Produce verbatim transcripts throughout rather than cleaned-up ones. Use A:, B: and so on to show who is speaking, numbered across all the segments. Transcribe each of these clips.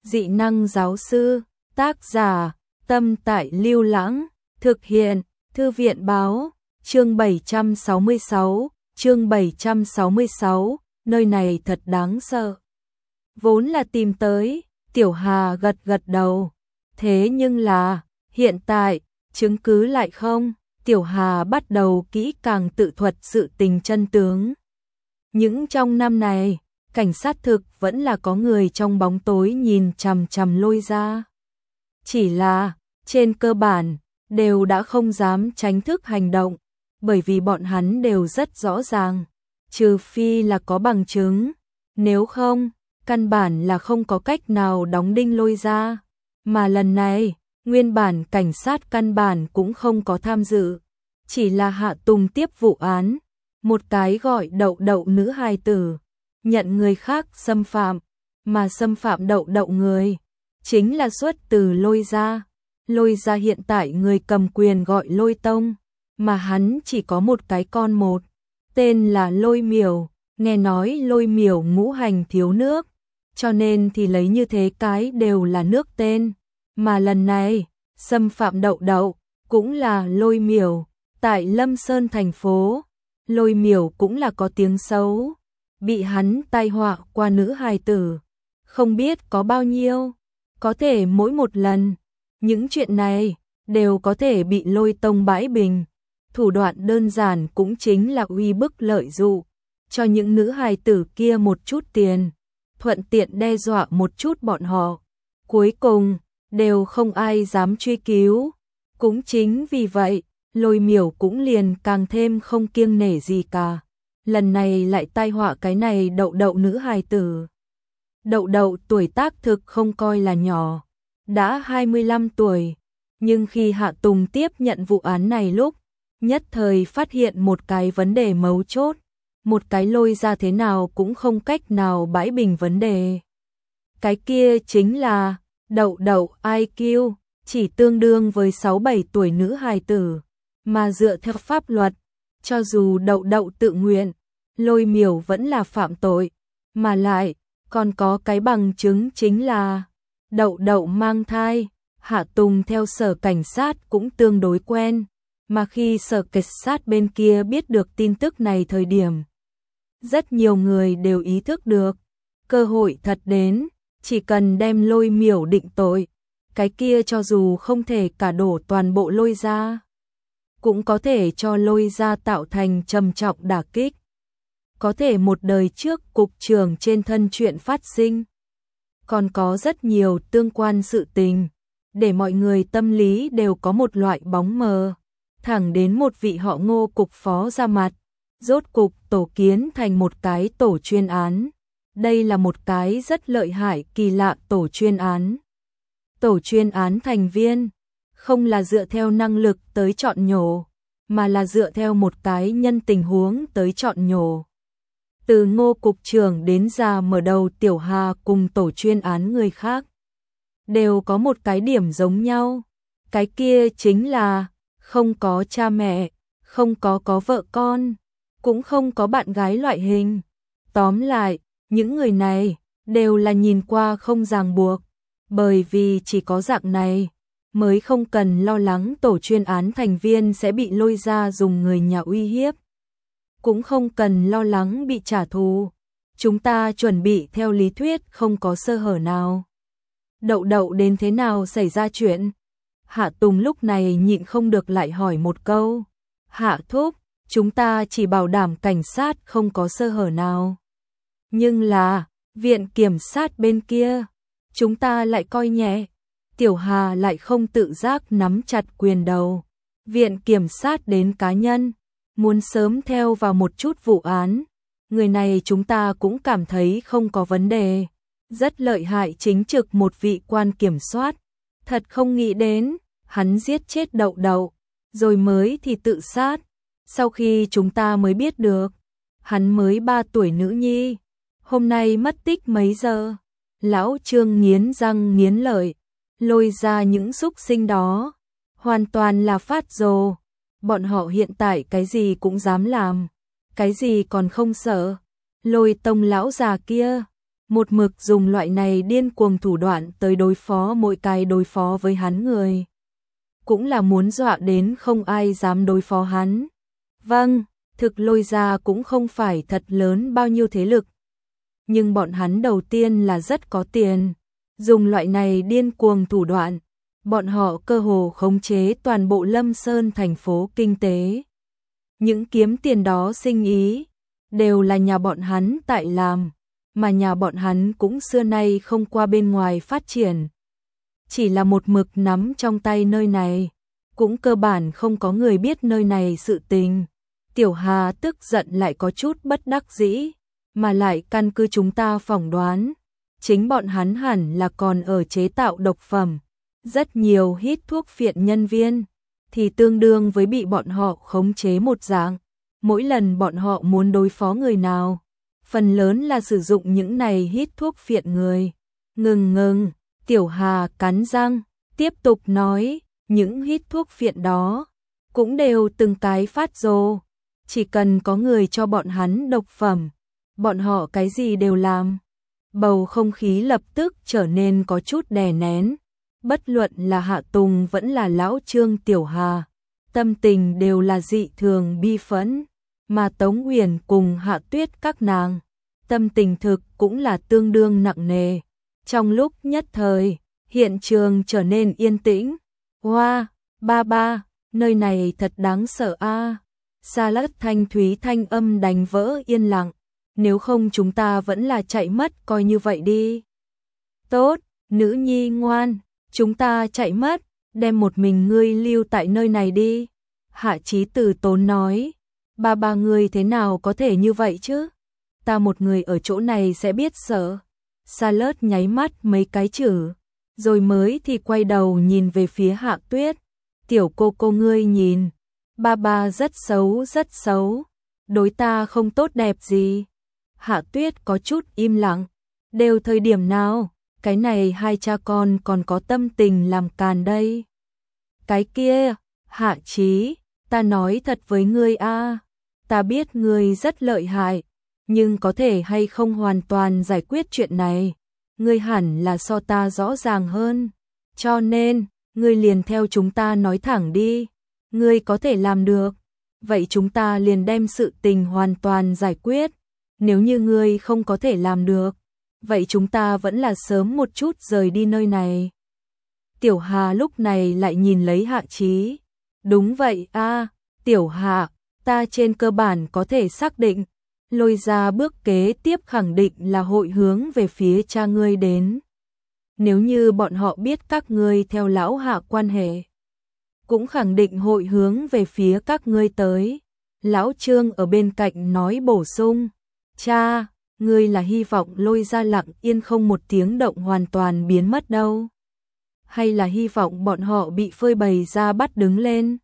A: Dị năng giáo sư, tác giả, Tâm Tại Lưu Lãng, thực hiện, Thư viện báo, chương bảy trăm sáu mươi sáu, chương bảy trăm sáu mươi sáu, nơi này thật đáng sợ. Vốn là tìm tới, Tiểu Hà gật gật đầu, thế nhưng là, hiện tại, chứng cứ lại không, Tiểu Hà bắt đầu kỹ càng tự thuật sự tình chân tướng. Những trong năm này, cảnh sát thực vẫn là có người trong bóng tối nhìn chằm chằm Lôi Gia. Chỉ là, trên cơ bản, đều đã không dám tránh thức hành động, bởi vì bọn hắn đều rất rõ ràng, trừ phi là có bằng chứng, nếu không, căn bản là không có cách nào đóng đinh Lôi Gia. Mà lần này, nguyên bản cảnh sát căn bản cũng không có tham dự, chỉ là Hạ Tùng tiếp vụ án, một cái gọi Đậu Đậu nữ hài tử, nhận người khác xâm phạm, mà xâm phạm Đậu Đậu người, chính là xuất từ Lôi Gia. Lôi Gia hiện tại người cầm quyền gọi Lôi Tông, mà hắn chỉ có một cái con một, tên là Lôi Miểu, nghe nói Lôi Miểu ngũ hành thiếu nước, cho nên thì lấy như thế cái đều là nước tên, mà lần này, xâm phạm Đậu Đậu, cũng là Lôi Miểu, tại Lâm Sơn thành phố, Lôi Miểu cũng là có tiếng xấu, bị hắn tai họa qua nữ hài tử, không biết có bao nhiêu, có thể mỗi một lần, những chuyện này, đều có thể bị Lôi Tông bãi bình, thủ đoạn đơn giản cũng chính là uy bức lợi dụ, cho những nữ hài tử kia một chút tiền, thuận tiện đe dọa một chút bọn họ, cuối cùng, đều không ai dám truy cứu, cũng chính vì vậy, Lôi Miểu cũng liền càng thêm không kiêng nể gì cả, lần này lại tai họa cái này Đậu Đậu nữ hài tử. Đậu Đậu tuổi tác thực không coi là nhỏ, đã hai mươi lăm tuổi, nhưng khi Hạ Tùng tiếp nhận vụ án này lúc, nhất thời phát hiện một cái vấn đề mấu chốt, một cái Lôi Gia thế nào cũng không cách nào bãi bình vấn đề. Cái kia chính là, Đậu Đậu i kiu, chỉ tương đương với sáu bảy tuổi nữ hài tử, mà dựa theo pháp luật, cho dù Đậu Đậu tự nguyện, Lôi Miểu vẫn là phạm tội, mà lại, còn có cái bằng chứng chính là Đậu Đậu mang thai. Hạ Tùng theo sở cảnh sát cũng tương đối quen, mà khi sở cảnh sát bên kia biết được tin tức này thời điểm, rất nhiều người đều ý thức được, cơ hội thật đến, chỉ cần đem Lôi Miểu định tội, cái kia cho dù không thể cả đổ toàn bộ Lôi Gia, cũng có thể cho Lôi Gia tạo thành trầm trọng đả kích. Có thể một đời trước cục trưởng trên thân chuyện phát sinh, còn có rất nhiều tương quan sự tình, để mọi người tâm lý đều có một loại bóng mờ, thẳng đến một vị họ Ngô cục phó ra mặt, rốt cục tổ kiến thành một cái tổ chuyên án. Đây là một cái rất lợi hại kỳ lạ tổ chuyên án. Tổ chuyên án thành viên, không là dựa theo năng lực tới chọn nhổ, mà là dựa theo một cái nhân tình huống tới chọn nhổ. Từ Ngô cục trưởng đến già mở đầu Tiểu Hà cùng tổ chuyên án người khác, đều có một cái điểm giống nhau, cái kia chính là không có cha mẹ, không có có vợ con, cũng không có bạn gái loại hình. Tóm lại, những người này đều là nhìn qua không ràng buộc, bởi vì chỉ có dạng này mới không cần lo lắng tổ chuyên án thành viên sẽ bị Lôi Gia dùng người nhà uy hiếp, cũng không cần lo lắng bị trả thù. Chúng ta chuẩn bị theo lý thuyết không có sơ hở nào. Đậu Đậu đến thế nào xảy ra chuyện? Hạ Tùng lúc này nhịn không được lại hỏi một câu. Hạ thúc, chúng ta chỉ bảo đảm cảnh sát không có sơ hở nào. Nhưng là, viện kiểm sát bên kia, chúng ta lại coi nhẹ. Tiểu Hà lại không tự giác nắm chặt quyền đầu. Viện kiểm sát đến cá nhân, muốn sớm theo vào một chút vụ án. Người này chúng ta cũng cảm thấy không có vấn đề. Rất lợi hại chính trực một vị quan kiểm soát. Thật không nghĩ đến, hắn giết chết Đậu Đậu, rồi mới thì tự sát. Sau khi chúng ta mới biết được, hắn mới ba tuổi nữ nhi. Hôm nay mất tích mấy giờ? Lão Trương nghiến răng nghiến lợi, Lôi ra những xúc sinh đó. Hoàn toàn là phát rồ. Bọn họ hiện tại cái gì cũng dám làm, cái gì còn không sợ. Lôi Tông lão già kia, một mực dùng loại này điên cuồng thủ đoạn tới đối phó mỗi cái đối phó với hắn người. Cũng là muốn dọa đến không ai dám đối phó hắn. Vâng, thực Lôi gia cũng không phải thật lớn bao nhiêu thế lực. Nhưng bọn hắn đầu tiên là rất có tiền. Dùng loại này điên cuồng thủ đoạn, bọn họ cơ hồ khống chế toàn bộ Lâm Sơn thành phố kinh tế. Những kiếm tiền đó sinh ý, đều là nhà bọn hắn tại làm, mà nhà bọn hắn cũng xưa nay không qua bên ngoài phát triển. Chỉ là một mực nắm trong tay nơi này, cũng cơ bản không có người biết nơi này sự tình. Tiểu Hà tức giận lại có chút bất đắc dĩ, mà lại căn cứ chúng ta phỏng đoán, chính bọn hắn hẳn là còn ở chế tạo độc phẩm. Rất nhiều hít thuốc phiện nhân viên, thì tương đương với bị bọn họ khống chế một dạng. Mỗi lần bọn họ muốn đối phó người nào, phần lớn là sử dụng những này hít thuốc phiện người. Ngừng ngừng, Tiểu Hà cắn răng, tiếp tục nói, những hít thuốc phiện đó, cũng đều từng cái phát rồ. Chỉ cần có người cho bọn hắn độc phẩm, bọn họ cái gì đều làm. Bầu không khí lập tức trở nên có chút đè nén. Bất luận là Hạ Tùng vẫn là lão Trương Tiểu Hà, tâm tình đều là dị thường bi phẫn, mà Tống Uyển cùng Hạ Tuyết các nàng, tâm tình thực cũng là tương đương nặng nề. Trong lúc nhất thời, hiện trường trở nên yên tĩnh. Hoa, ba ba, nơi này thật đáng sợ a. Sa Lất thanh thúy thanh âm đánh vỡ yên lặng, nếu không chúng ta vẫn là chạy mất coi như vậy đi. Tốt, nữ nhi ngoan. Chúng ta chạy mất, đem một mình ngươi lưu tại nơi này đi. Hạ Chí Từ tốn nói, ba ba ngươi thế nào có thể như vậy chứ? Ta một người ở chỗ này sẽ biết sợ. Sa Lất nháy mắt mấy cái chữ, rồi mới thì quay đầu nhìn về phía Hạ Tuyết. Tiểu cô cô ngươi nhìn, ba ba rất xấu rất xấu, đối ta không tốt đẹp gì. Hạ Tuyết có chút im lặng, đều thời điểm nào? Cái này hai cha con còn có tâm tình làm càn đây. Cái kia, Hạ Chí, ta nói thật với ngươi a, ta biết ngươi rất lợi hại, nhưng có thể hay không hoàn toàn giải quyết chuyện này, ngươi hẳn là so ta rõ ràng hơn. Cho nên, ngươi liền theo chúng ta nói thẳng đi, ngươi có thể làm được, vậy chúng ta liền đem sự tình hoàn toàn giải quyết. Nếu như ngươi không có thể làm được, vậy chúng ta vẫn là sớm một chút rời đi nơi này. Tiểu Hà lúc này lại nhìn lấy Hạ Chí. Đúng vậy a, Tiểu Hà, ta trên cơ bản có thể xác định, Lôi gia bước kế tiếp khẳng định là hội hướng về phía cha ngươi đến. Nếu như bọn họ biết các ngươi theo lão Hạ quan hệ, cũng khẳng định hội hướng về phía các ngươi tới. Lão Trương ở bên cạnh nói bổ sung, cha, ngươi là hy vọng Lôi gia lặng yên không một tiếng động hoàn toàn biến mất đâu? Hay là hy vọng bọn họ bị phơi bày ra bắt đứng lên?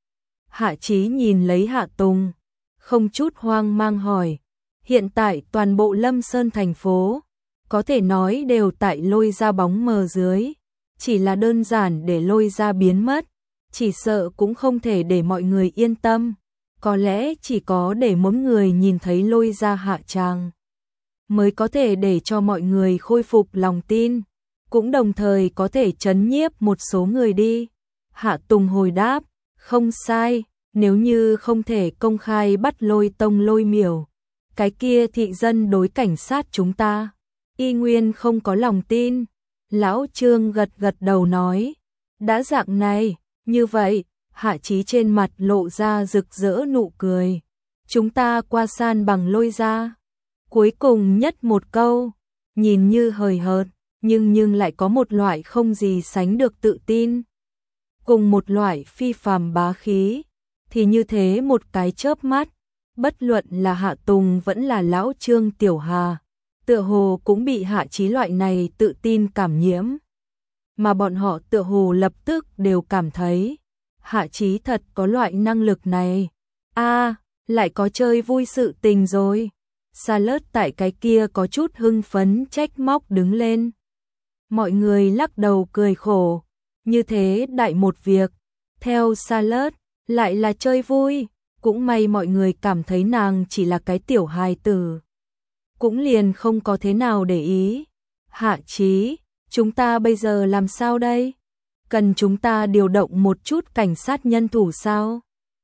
A: Hạ Chí nhìn lấy Hạ Tùng, không chút hoang mang hỏi, hiện tại toàn bộ Lâm Sơn thành phố, có thể nói đều tại Lôi gia bóng mờ dưới, chỉ là đơn giản để Lôi gia biến mất, chỉ sợ cũng không thể để mọi người yên tâm, có lẽ chỉ có để mỗi người nhìn thấy Lôi gia hạ tràng, mới có thể để cho mọi người khôi phục lòng tin, cũng đồng thời có thể trấn nhiếp một số người đi. Hạ Tùng hồi đáp, không sai, nếu như không thể công khai bắt Lôi tông Lôi miểu, cái kia thị dân đối cảnh sát chúng ta, y nguyên không có lòng tin. Lão Trương gật gật đầu nói, đã dạng này, như vậy, Hạ Chí trên mặt lộ ra rực rỡ nụ cười, chúng ta qua san bằng Lôi gia. Cuối cùng nhất một câu, nhìn như hời hợt, nhưng nhưng lại có một loại không gì sánh được tự tin, cùng một loại phi phàm bá khí, thì như thế một cái chớp mắt, bất luận là Hạ Tùng vẫn là lão Trương Tiểu Hà, tựa hồ cũng bị Hạ Chí loại này tự tin cảm nhiễm, mà bọn họ tựa hồ lập tức đều cảm thấy Hạ Chí thật có loại năng lực này. A, lại có chơi vui sự tình rồi. Sa Lất tại cái kia có chút hưng phấn trách móc đứng lên. Mọi người lắc đầu cười khổ, như thế đại một việc, theo Sa Lất lại là chơi vui, cũng may mọi người cảm thấy nàng chỉ là cái tiểu hài tử. cũng liền không có thế nào để ý. Hạ Chí, chúng ta bây giờ làm sao đây? Cần chúng ta điều động một chút cảnh sát nhân thủ sao?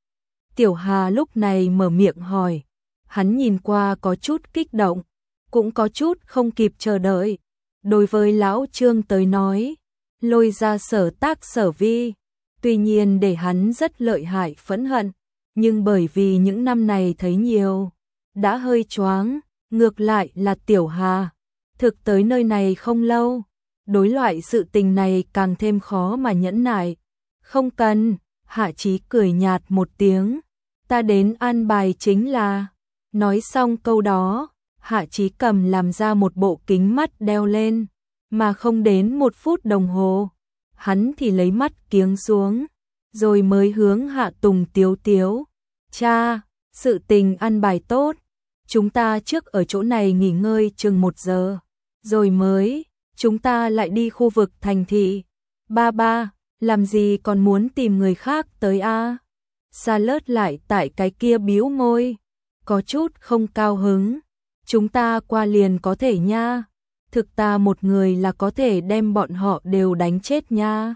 A: Tiểu Hà lúc này mở miệng hỏi, hắn nhìn qua có chút kích động, cũng có chút không kịp chờ đợi. Đối với lão Trương tới nói, lôi ra Sở Tác Sở Vi, tuy nhiên để hắn rất lợi hại phẫn hận, nhưng bởi vì những năm này thấy nhiều, đã hơi choáng, ngược lại là Tiểu Hà, thực tới nơi này không lâu, đối loại sự tình này càng thêm khó mà nhẫn nại. Không cần, Hạ Chí cười nhạt một tiếng, ta đến an bài chính là. Nói xong câu đó, Hạ Chí cầm làm ra một bộ kính mắt đeo lên, mà không đến một phút đồng hồ, hắn thì lấy mắt kiếng xuống, rồi mới hướng Hạ Tùng tiếu tiếu. Cha, sự tình an bài tốt, chúng ta trước ở chỗ này nghỉ ngơi chừng một giờ, rồi mới, chúng ta lại đi khu vực thành thị. Ba ba, làm gì còn muốn tìm người khác tới a? Sa Lớt lại tại cái kia bĩu môi, có chút không cao hứng. Chúng ta qua liền có thể nha, thực ta một người là có thể đem bọn họ đều đánh chết nha.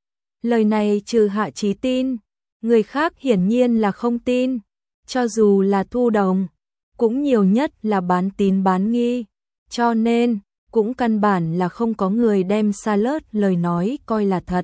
A: Lời này trừ Hạ Chí tin, người khác hiển nhiên là không tin, cho dù là Thu Đồng, cũng nhiều nhất là bán tín bán nghi, cho nên cũng căn bản là không có người đem Sa Lớt lời nói coi là thật.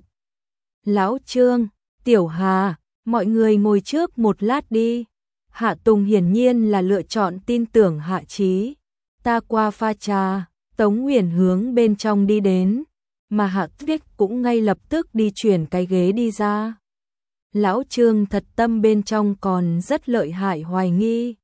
A: Lão Trương, Tiểu Hà, mọi người ngồi trước một lát đi. Hạ Tùng hiển nhiên là lựa chọn tin tưởng Hạ Chí. Ta qua pha trà, Tống Huyền hướng bên trong đi đến, mà Hạ Tuyết cũng ngay lập tức đi chuyển cái ghế đi ra. Lão Trương thật tâm bên trong còn rất lợi hại hoài nghi.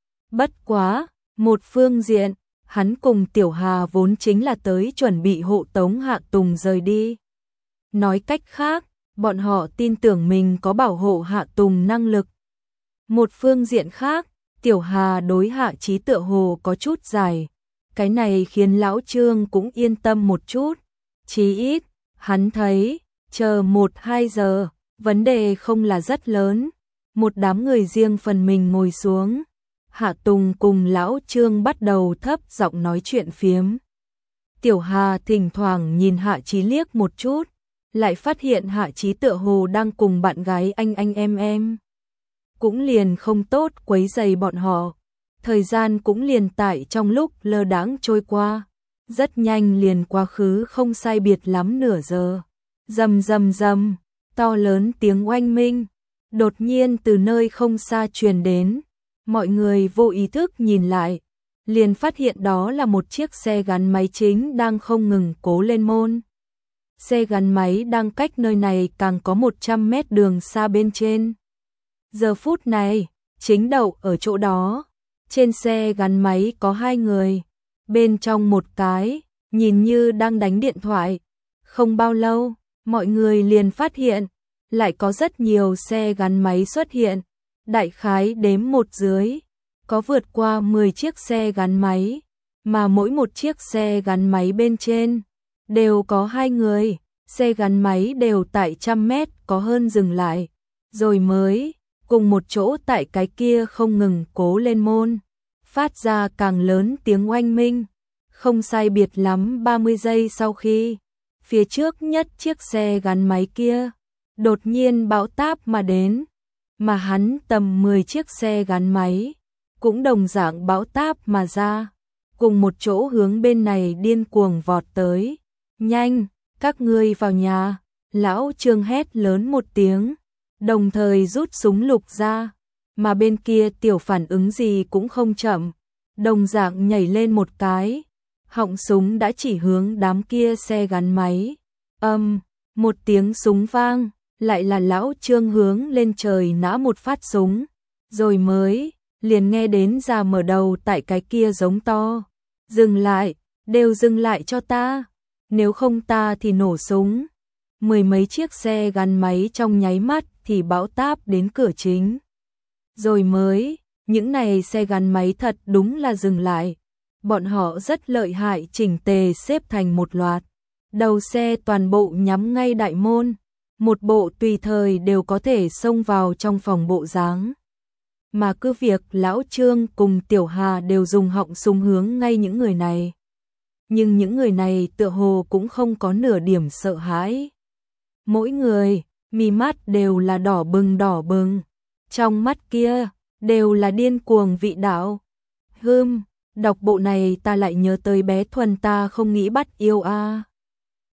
A: Bất quá, một phương diện, hắn cùng Tiểu Hà vốn chính là tới chuẩn bị hộ tống Hạ Tùng rời đi. Nói cách khác, bọn họ tin tưởng mình có bảo hộ Hạ Tùng năng lực. Một phương diện khác, Tiểu Hà đối Hạ Chí tựa hồ có chút dài, cái này khiến Lão Trương cũng yên tâm một chút. Chí ít, hắn thấy, chờ một hai giờ, vấn đề không là rất lớn. Một đám người riêng phần mình ngồi xuống. Hạ Tùng cùng Lão Trương bắt đầu thấp giọng nói chuyện phiếm. Tiểu Hà thỉnh thoảng nhìn Hạ Chí liếc một chút, lại phát hiện Hạ Chí tựa hồ đang cùng bạn gái anh anh em em. Cũng liền không tốt quấy rầy bọn họ. Thời gian cũng liền tại trong lúc lơ đãng trôi qua. Rất nhanh liền quá khứ không sai biệt lắm nửa giờ. Rầm rầm rầm, to lớn tiếng oanh minh. Đột nhiên từ nơi không xa truyền đến. Mọi người vô ý thức nhìn lại. Liền phát hiện đó là một chiếc xe gắn máy chính đang không ngừng cố lên môn. Xe gắn máy đang cách nơi này càng có một trăm mét đường xa bên trên. Giờ phút này, chính đậu ở chỗ đó. Trên xe gắn máy có hai người. Bên trong một cái, nhìn như đang đánh điện thoại. Không bao lâu, mọi người liền phát hiện, lại có rất nhiều xe gắn máy xuất hiện. Đại khái đếm một dưới, có vượt qua mười chiếc xe gắn máy, mà mỗi một chiếc xe gắn máy bên trên đều có hai người, xe gắn máy đều tại trăm mét có hơn dừng lại, rồi mới cùng một chỗ tại cái kia không ngừng cố lên môn, phát ra càng lớn tiếng oanh minh. Không sai biệt lắm ba mươi giây sau khi, phía trước nhất chiếc xe gắn máy kia đột nhiên bão táp mà đến, mà hắn tầm mười chiếc xe gắn máy cũng đồng dạng bão táp mà ra, cùng một chỗ hướng bên này điên cuồng vọt tới. Nhanh, các ngươi vào nhà, Lão Trương hét lớn một tiếng, đồng thời rút súng lục ra, mà bên kia Tiểu phản ứng gì cũng không chậm, đồng dạng nhảy lên một cái, họng súng đã chỉ hướng đám kia xe gắn máy. Âm, một tiếng súng vang, lại là Lão Trương hướng lên trời nã một phát súng, rồi mới liền nghe đến già mở đầu tại cái kia giống to, dừng lại, đều dừng lại cho ta, nếu không ta thì nổ súng. Mười mấy chiếc xe gắn máy trong nháy mắt thì bão táp đến cửa chính. Rồi mới, những này xe gắn máy thật đúng là dừng lại. Bọn họ rất lợi hại, chỉnh tề xếp thành một loạt. Đầu xe toàn bộ nhắm ngay đại môn, một bộ tùy thời đều có thể xông vào trong phòng bộ dáng. mà cứ việc lão Trương cùng Tiểu Hà đều dùng họng súng hướng ngay những người này. Nhưng những người này tựa hồ cũng không có nửa điểm sợ hãi. Mỗi người, mí mắt đều là đỏ bừng đỏ bừng, trong mắt kia đều là điên cuồng vị đạo. Hừm, đọc bộ này ta lại nhớ tới bé Thuần ta không nghĩ bắt yêu a. À.